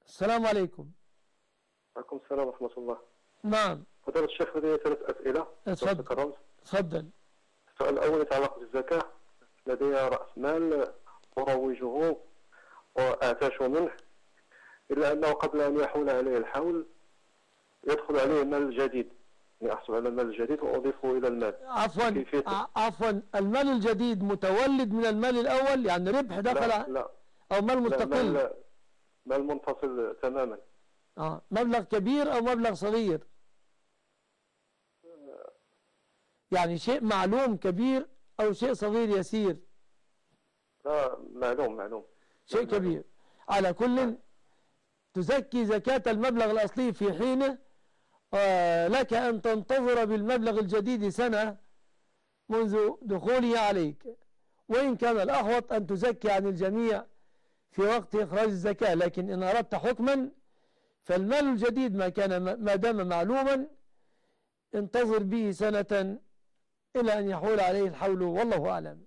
السلام عليكم. وعليكم السلام ورحمة الله. نعم. فضيلة الشيخ لدي 3 أسئلة. تفضل. تفضل. السؤال الأول يتعلق بالزكاة. لدي رأس مال أروجه وأعتاش منه، إلا أنه قبل أن يحول عليه الحول يدخل عليه المال الجديد، يعني أحصل على المال الجديد وأضيفه إلى المال. عفوا المال الجديد متولد من المال الأول، يعني ربح دخل؟ لا أو مال مستقل؟ لا، مال منفصل تماما. مبلغ كبير أو مبلغ صغير؟ يعني شيء معلوم كبير أو شيء صغير يسير؟ لا، معلوم. شيء كبير. على كل تزكي زكاة المبلغ الأصلي في حينه، لك أن تنتظر بالمبلغ الجديد سنة منذ دخوله عليك، وإن كان الأحوط أن تزكي عن الجميع في وقت إخراج الزكاة. لكن إن أردت حكما فالمال الجديد ما دام معلوما انتظر به سنة إلى أن يحول عليه الحول، والله أعلم.